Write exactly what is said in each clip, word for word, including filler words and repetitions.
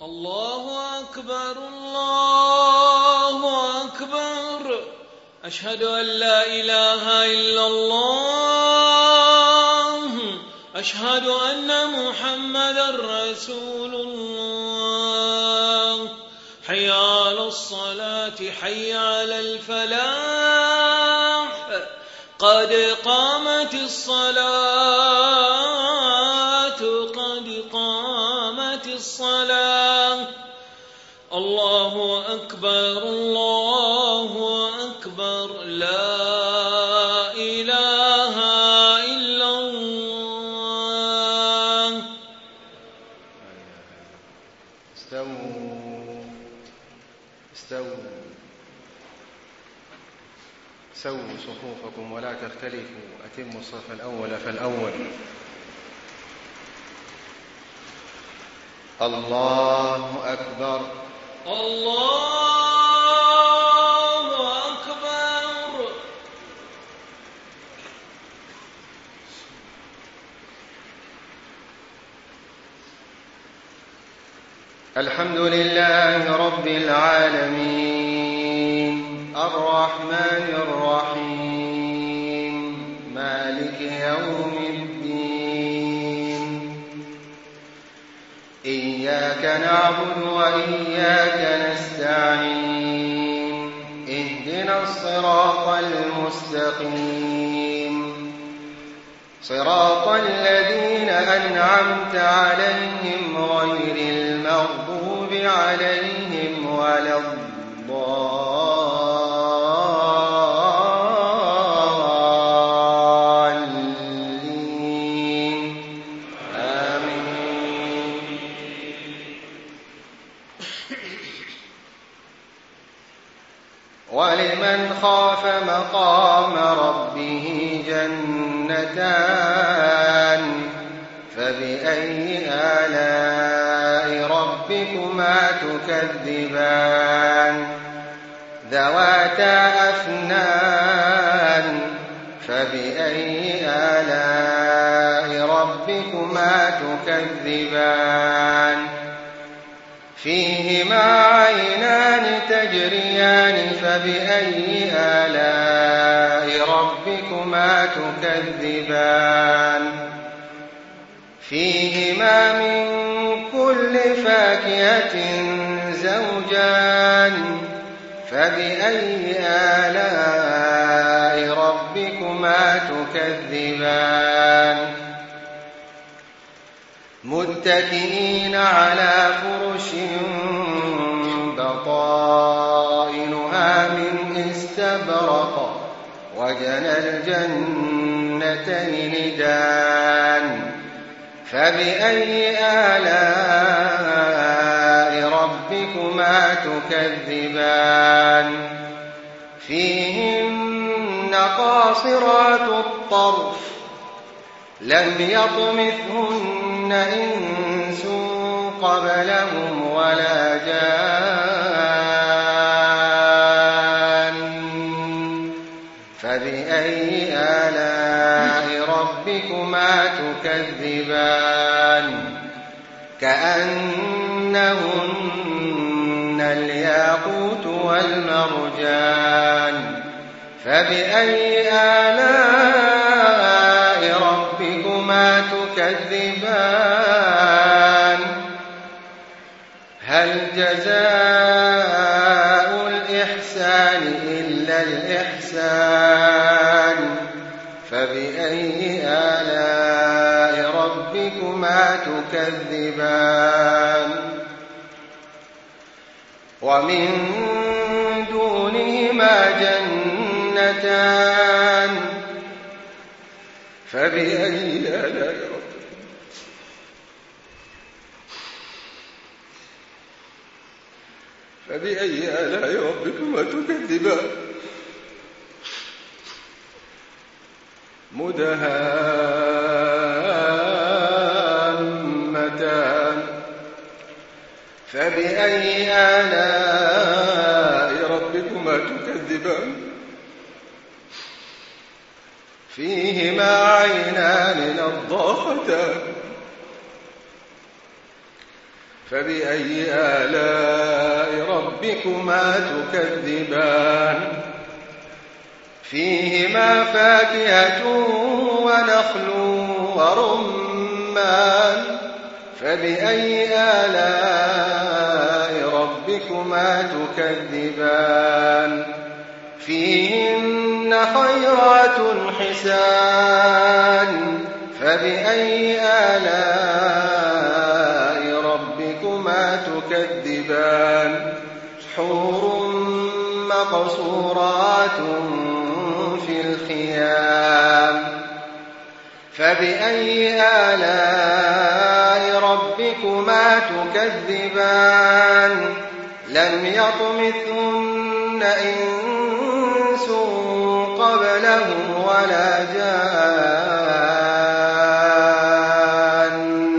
الله أكبر الله أكبر أشهد أن لا إله إلا الله أشهد أن محمدا رسول الله حي على الصلاة حي على الفلاح قد قامت الصلاة قد قامت الصلاة الله أكبر الله أكبر لا إله إلا الله. استووا استووا سووا صفوفكم ولا تختلفوا أتموا الصف الأول فالأول. الله أكبر الله أكبر. الحمد لله رب العالمين الرحمن الرحيم مالك يوم الدين إياك نعبد وإياك نستعين اهدنا الصراط المستقيم صراط الذين أنعمت عليهم غير المغضوب عليهم ولا الضالين آمين. ولمن خاف مقام ربه جنتان فبأي آلاء ربكما تكذبان ذواتا أفنان فبأي آلاء ربكما تكذبان فيهما عينان تجريان فبأي آلاء ربكما تكذبان فيهما من كل فاكهة زوجان فبأي آلاء ربكما تكذبان متكئين على فرش بطائنها من استبرق وجنى الجنتين دان فبأي آلاء ربكما تكذبان فيهن قاصرات الطرف لم يطمثهن إنس قبلهم ولا جان فبأي آلاء ربكما تكذبان كأنهن الياقوت والمرجان فبأي آلاء ربكما تكذبان هل جزاء الإحسان إلا الإحسان فبأي آلاء ربكما تكذبان ومن دونهما جنتان فبأي آلاء ربكما فبأي آلاء ربكما تكذبان مدهامتان فبأي آلاء ربكما تكذبان فيهما عينان نضاختان فبأي آلاء ربكما تكذبان فيهما فاكهة ونخل ورمان فبأي آلاء ربكما تكذبان فيهن خيرات حسان فبأي آلاء ربكما تكذبان حور مقصورات في الخيام فبأي آلاء ربكما تكذبان لم يطمثهن إنس قبلهم ولا جان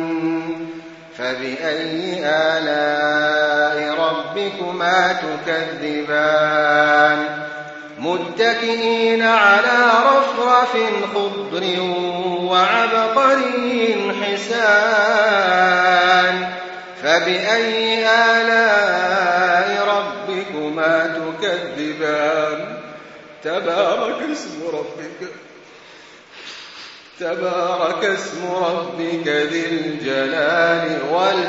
فبأي آلاء ربكما تكذبان متكئين على رفرف خضر وعبقري حسان فبأي آلاء ربكما تكذبان تبارك اسم ربك تبارك اسم ربك ذي الجلال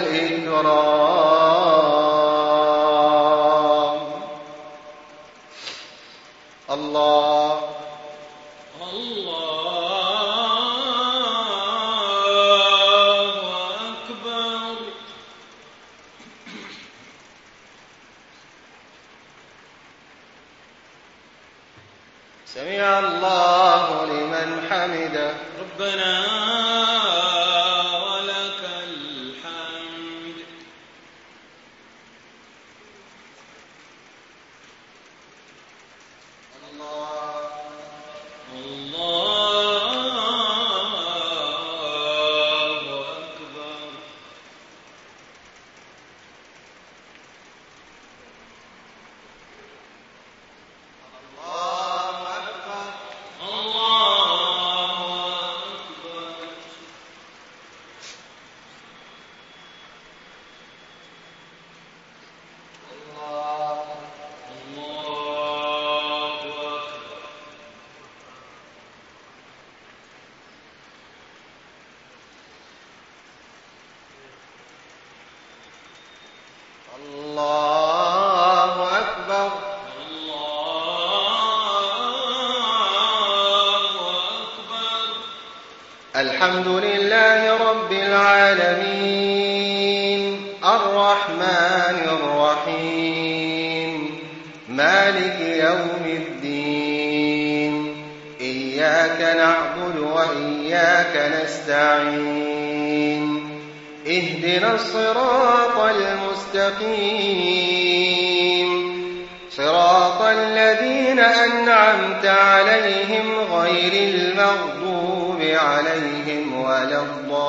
والإكرام الله الله أكبر. سمع الله لمن حمده ربنا ولك الحمد. الله الله أكبر. الله أكبر الله أكبر. الله الله أكبر. الله أكبر الله أكبر. الحمد لله رب العالمين الرحمن الرحيم مالك يوم الدين إياك نعبد وإياك نستعين اهدنا الصراط المستقيم صراط الذين أنعمت عليهم غير المغضوب عليهم ولا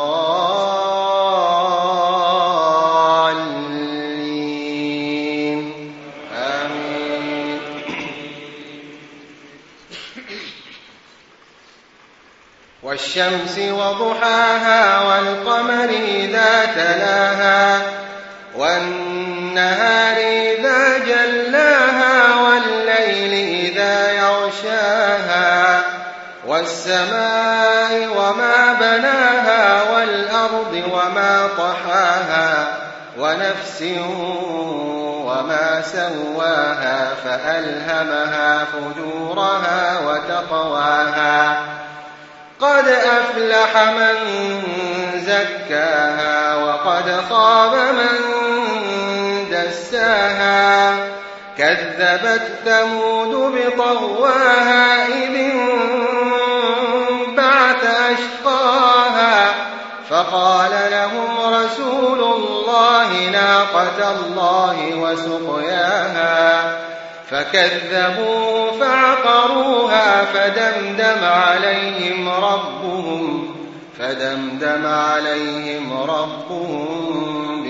الضالين آمين. والشمس وضحاها والقمر إذا تلاها والنهار إذا جلاها والليل إذا يغشاها والسماء وما بناها والأرض وما طحاها ونفس وما سواها فألهمها فجورها وتقواها قد أفلح من زكاها وقد خاب من دساها كذبت ثمود بطغواها إذ انبعث أشقاها فقال لهم رسول الله ناقة الله وسقياها فكذبوا فعقروها فدمدم عليهم ربهم فدمدم عليهم ربهم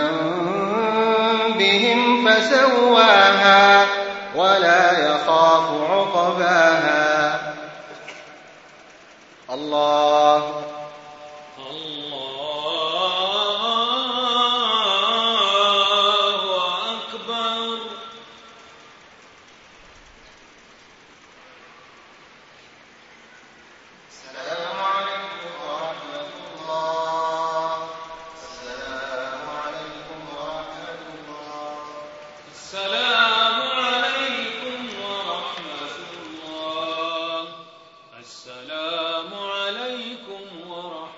بذنبهم فسواها ولا يخاف عقباها. الله الله السلام عليكم ورحمة الله. السلام عليكم ورحمة الله. السلام عليكم ورحمة الله. السلام عليكم ورحمة